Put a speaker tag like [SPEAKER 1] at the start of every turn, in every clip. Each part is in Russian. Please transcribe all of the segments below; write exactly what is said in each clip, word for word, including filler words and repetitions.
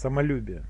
[SPEAKER 1] Самолюбие.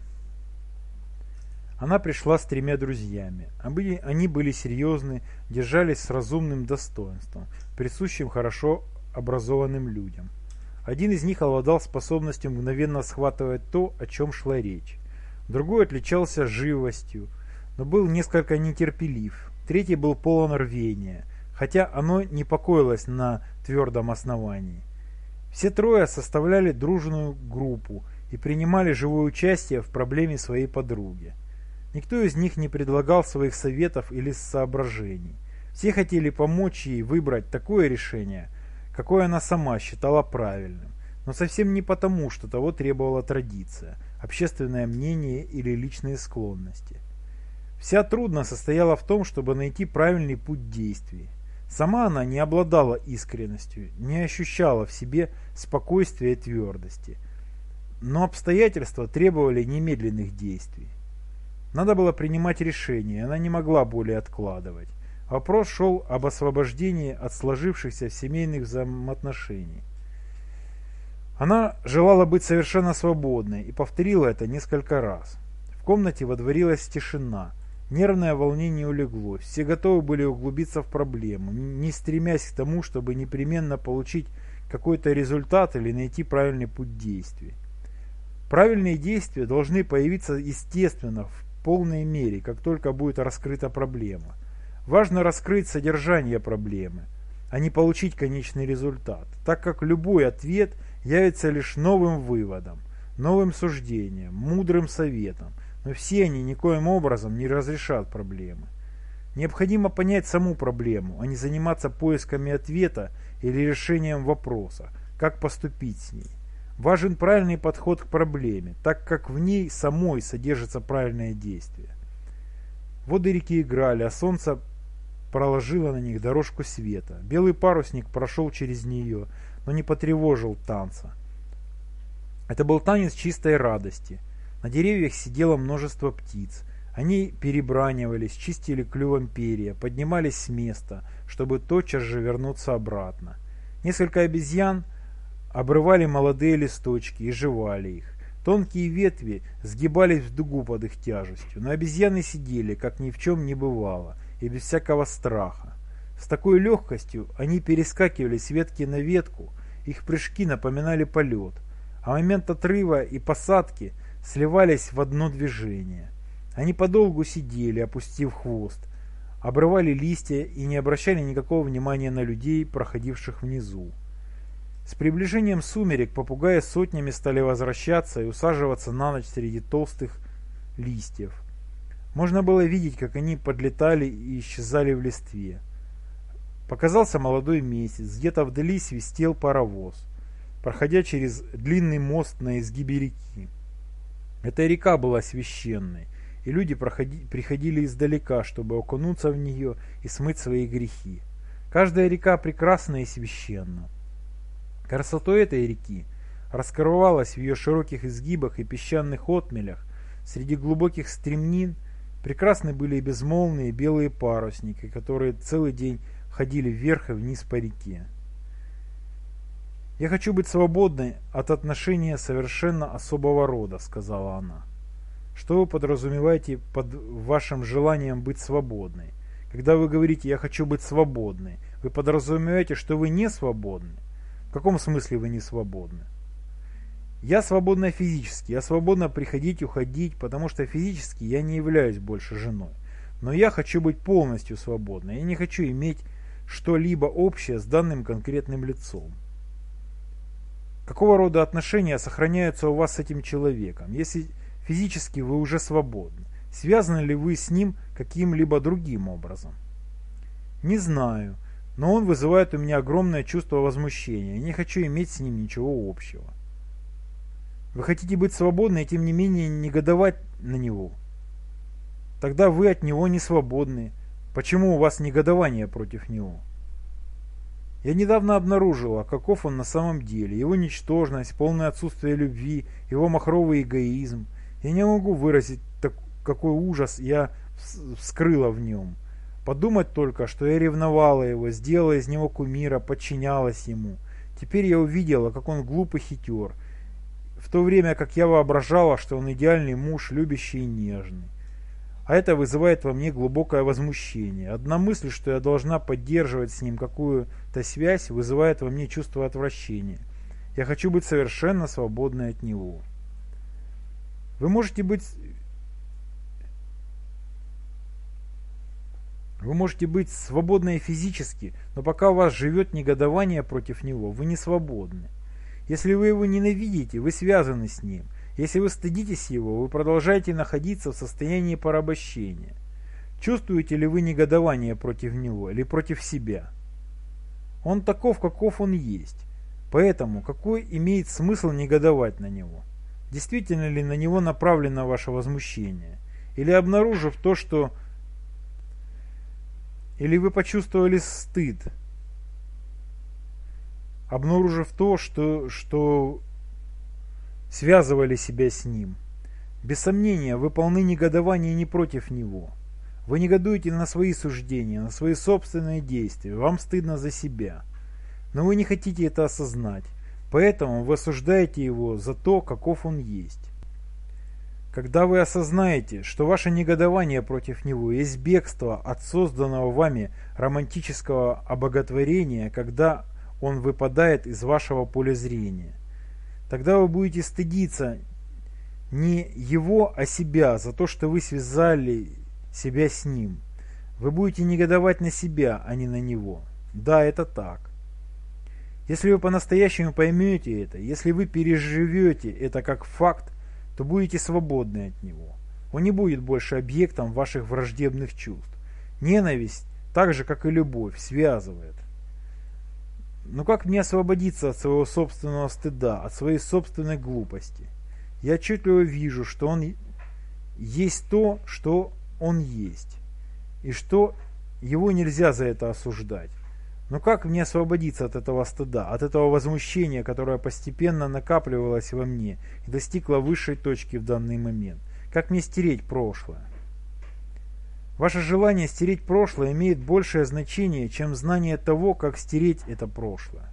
[SPEAKER 1] Она пришла с тремя друзьями. Они были серьезны, держались с разумным достоинством, присущим хорошо образованным людям. Один из них обладал способностью мгновенно схватывать то, о чем шла речь. Другой отличался живостью, но был несколько нетерпелив. Третий был полон рвения, хотя оно не покоилось на твердом основании. Все трое составляли дружную группу и принимали живое участие в проблеме своей подруги. Никто из них не предлагал своих советов или соображений. Все хотели помочь ей выбрать такое решение, какое она сама считала правильным, но совсем не потому, что того требовала традиция, общественное мнение или личные склонности. Вся трудность состояла в том, чтобы найти правильный путь действий. Сама она не обладала искренностью, не ощущала в себе спокойствия и твердости, но обстоятельства требовали немедленных действий. Надо было принимать решение, она не могла более откладывать. Вопрос шел об освобождении от сложившихся семейных взаимоотношений. Она желала быть совершенно свободной и повторила это несколько раз. В комнате водворилась тишина. Нервное волнение улеглось. Все готовы были углубиться в проблему, не стремясь к тому, чтобы непременно получить какой-то результат или найти правильный путь действий. Правильные действия должны появиться естественно, в полной мере, как только будет раскрыта проблема. Важно раскрыть содержание проблемы, а не получить конечный результат, так как любой ответ явится лишь новым выводом, новым суждением, мудрым советом, но все они никоим образом не разрешат проблемы. Необходимо понять саму проблему, а не заниматься поисками ответа или решением вопроса, как поступить с ней. Важен правильный подход к проблеме, так как в ней самой содержится правильное действие. Воды реки играли, а солнце проложило на них дорожку света. Белый парусник прошел через нее, но не потревожил танца. Это был танец чистой радости. На деревьях сидело множество птиц. Они перебранивались, чистили клювом перья, поднимались с места, чтобы тотчас же вернуться обратно. Несколько обезьян обрывали молодые листочки и жевали их. Тонкие ветви сгибались в дугу под их тяжестью, но обезьяны сидели, как ни в чем не бывало, и без всякого страха. С такой легкостью они перескакивали с ветки на ветку, их прыжки напоминали полет, а момент отрыва и посадки сливались в одно движение. Они подолгу сидели, опустив хвост, обрывали листья и не обращали никакого внимания на людей, проходивших внизу. С приближением сумерек попугаи сотнями стали возвращаться и усаживаться на ночь среди толстых листьев. Можно было видеть, как они подлетали и исчезали в листве. Показался молодой месяц, где-то вдали свистел паровоз, проходя через длинный мост на изгибе реки. Эта река была священной, и люди проходи, приходили издалека, чтобы окунуться в нее и смыть свои грехи. Каждая река прекрасна и священна. Красота этой реки раскрывалась в ее широких изгибах и песчаных отмелях. Среди глубоких стремнин прекрасны были и безмолвные белые парусники, которые целый день ходили вверх и вниз по реке. «Я хочу быть свободной от отношения совершенно особого рода», — сказала она. «Что вы подразумеваете под вашим желанием быть свободной? Когда вы говорите «я хочу быть свободной», вы подразумеваете, что вы не свободны? В каком смысле вы не свободны? Я свободна физически, я свободна приходить, уходить, потому что физически я не являюсь больше женой. Но я хочу быть полностью свободной, я не хочу иметь что-либо общее с данным конкретным лицом. Какого рода отношения сохраняются у вас с этим человеком, если физически вы уже свободны? Связаны ли вы с ним каким-либо другим образом? Не знаю. Но он вызывает у меня огромное чувство возмущения. Я не хочу иметь с ним ничего общего. Вы хотите быть свободны и тем не менее негодовать на него? Тогда вы от него не свободны. Почему у вас негодование против него? Я недавно обнаружила, каков он на самом деле. Его ничтожность, полное отсутствие любви, его махровый эгоизм. Я не могу выразить, так, какой ужас я вскрыла в нем. Подумать только, что я ревновала его, сделала из него кумира, подчинялась ему. Теперь я увидела, как он глуп и хитер, в то время как я воображала, что он идеальный муж, любящий и нежный. А это вызывает во мне глубокое возмущение. Одна мысль, что я должна поддерживать с ним какую-то связь, вызывает во мне чувство отвращения. Я хочу быть совершенно свободной от него. Вы можете быть... Вы можете быть свободны физически, но пока у вас живет негодование против него, вы не свободны. Если вы его ненавидите, вы связаны с ним. Если вы стыдитесь его, вы продолжаете находиться в состоянии порабощения. Чувствуете ли вы негодование против него или против себя? Он таков, каков он есть. Поэтому какой имеет смысл негодовать на него? Действительно ли на него направлено ваше возмущение? Или обнаружив то, что... Или вы почувствовали стыд, обнаружив то, что, что связывали себя с ним? Без сомнения, вы полны негодования не против него. Вы негодуете на свои суждения, на свои собственные действия, вам стыдно за себя. Но вы не хотите это осознать, поэтому вы осуждаете его за то, каков он есть. Когда вы осознаете, что ваше негодование против него есть бегство от созданного вами романтического обоготворения, когда он выпадает из вашего поля зрения, тогда вы будете стыдиться не его, а себя за то, что вы связали себя с ним. Вы будете негодовать на себя, а не на него. Да, это так. Если вы по-настоящему поймете это, если вы переживете это как факт, то будете свободны от него. Он не будет больше объектом ваших враждебных чувств. Ненависть, так же как и любовь, связывает. Но как мне освободиться от своего собственного стыда, от своей собственной глупости? Я отчетливо вижу, что он есть то, что он есть, и что его нельзя за это осуждать. Но как мне освободиться от этого стыда, от этого возмущения, которое постепенно накапливалось во мне и достигло высшей точки в данный момент? Как мне стереть прошлое? Ваше желание стереть прошлое имеет большее значение, чем знание того, как стереть это прошлое.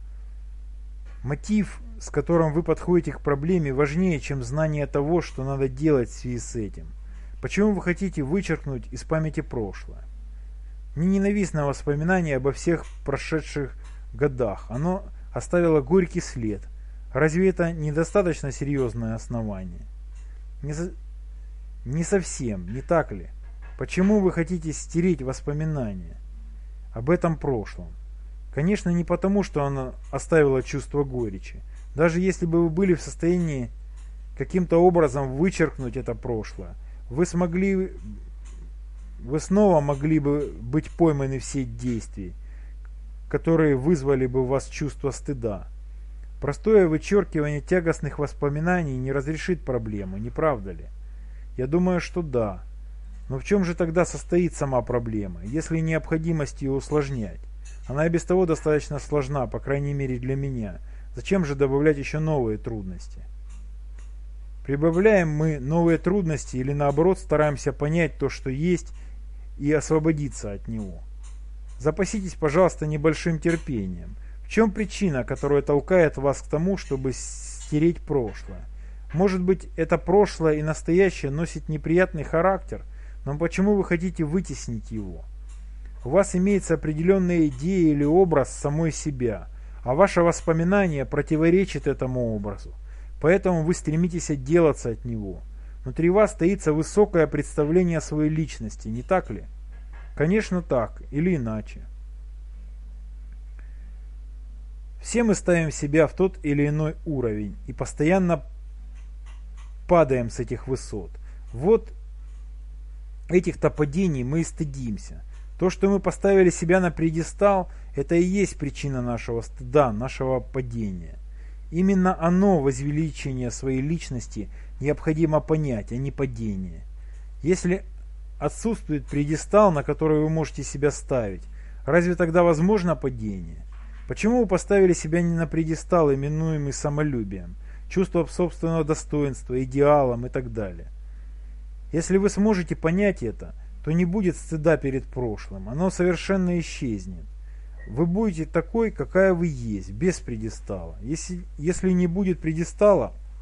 [SPEAKER 1] Мотив, с которым вы подходите к проблеме, важнее, чем знание того, что надо делать в связи с этим. Почему вы хотите вычеркнуть из памяти прошлое? Мне ненавистно воспоминание обо всех прошедших годах. Оно оставило горький след. Разве это недостаточно серьезное основание? Не, за... не совсем, не так ли? Почему вы хотите стереть воспоминания об этом прошлом? Конечно, не потому, что оно оставило чувство горечи. Даже если бы вы были в состоянии каким-то образом вычеркнуть это прошлое, вы смогли... Вы снова могли бы быть пойманы в сеть действий, которые вызвали бы у вас чувство стыда. Простое вычеркивание тягостных воспоминаний не разрешит проблему, не правда ли? Я думаю, что да. Но в чем же тогда состоит сама проблема, если необходимость ее усложнять? Она и без того достаточно сложна, по крайней мере для меня. Зачем же добавлять еще новые трудности? Прибавляем мы новые трудности или наоборот стараемся понять то, что есть, и освободиться от него? Запаситесь, пожалуйста, небольшим терпением. В чем причина, которая толкает вас к тому, чтобы стереть прошлое? Может быть, это прошлое и настоящее носит неприятный характер, но почему вы хотите вытеснить его? У вас имеется определенная идея или образ самой себя, а ваше воспоминание противоречит этому образу. Поэтому вы стремитесь отделаться от него. Внутри вас таится высокое представление о своей личности, не так ли? Конечно так, или иначе. Все мы ставим себя в тот или иной уровень и постоянно падаем с этих высот. Вот этих-то падений мы и стыдимся. То, что мы поставили себя на пьедестал, это и есть причина нашего стыда, нашего падения. Именно оно, возвеличение своей личности, необходимо понять, а не падение. Если отсутствует пьедестал, на который вы можете себя ставить, разве тогда возможно падение? Почему вы поставили себя не на пьедестал, именуемый самолюбием, чувством собственного достоинства, идеалом и так далее? Если вы сможете понять это, то не будет стыда перед прошлым, оно совершенно исчезнет. Вы будете такой, какая вы есть, без пьедестала. Если, если не будет пьедестала,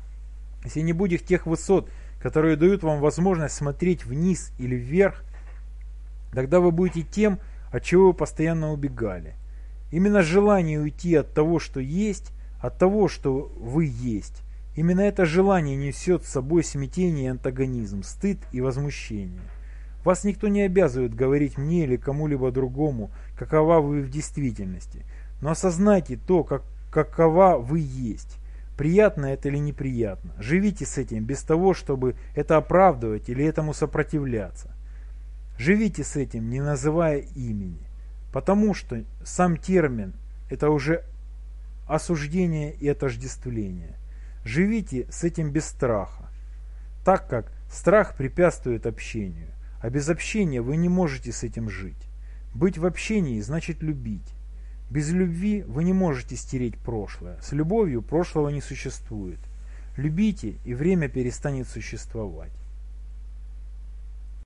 [SPEAKER 1] Если не будет тех высот, которые дают вам возможность смотреть вниз или вверх, тогда вы будете тем, от чего вы постоянно убегали. Именно желание уйти от того, что есть, от того, что вы есть, именно это желание несет с собой смятение и антагонизм, стыд и возмущение. Вас никто не обязывает говорить мне или кому-либо другому, какова вы в действительности, но осознайте то, как, какова вы есть. Приятно это или неприятно. Живите с этим без того, чтобы это оправдывать или этому сопротивляться. Живите с этим, не называя имени, потому что сам термин – это уже осуждение и отождествление. Живите с этим без страха, так как страх препятствует общению, а без общения вы не можете с этим жить. Быть в общении значит любить. Без любви вы не можете стереть прошлое, с любовью прошлого не существует. Любите, и время перестанет существовать.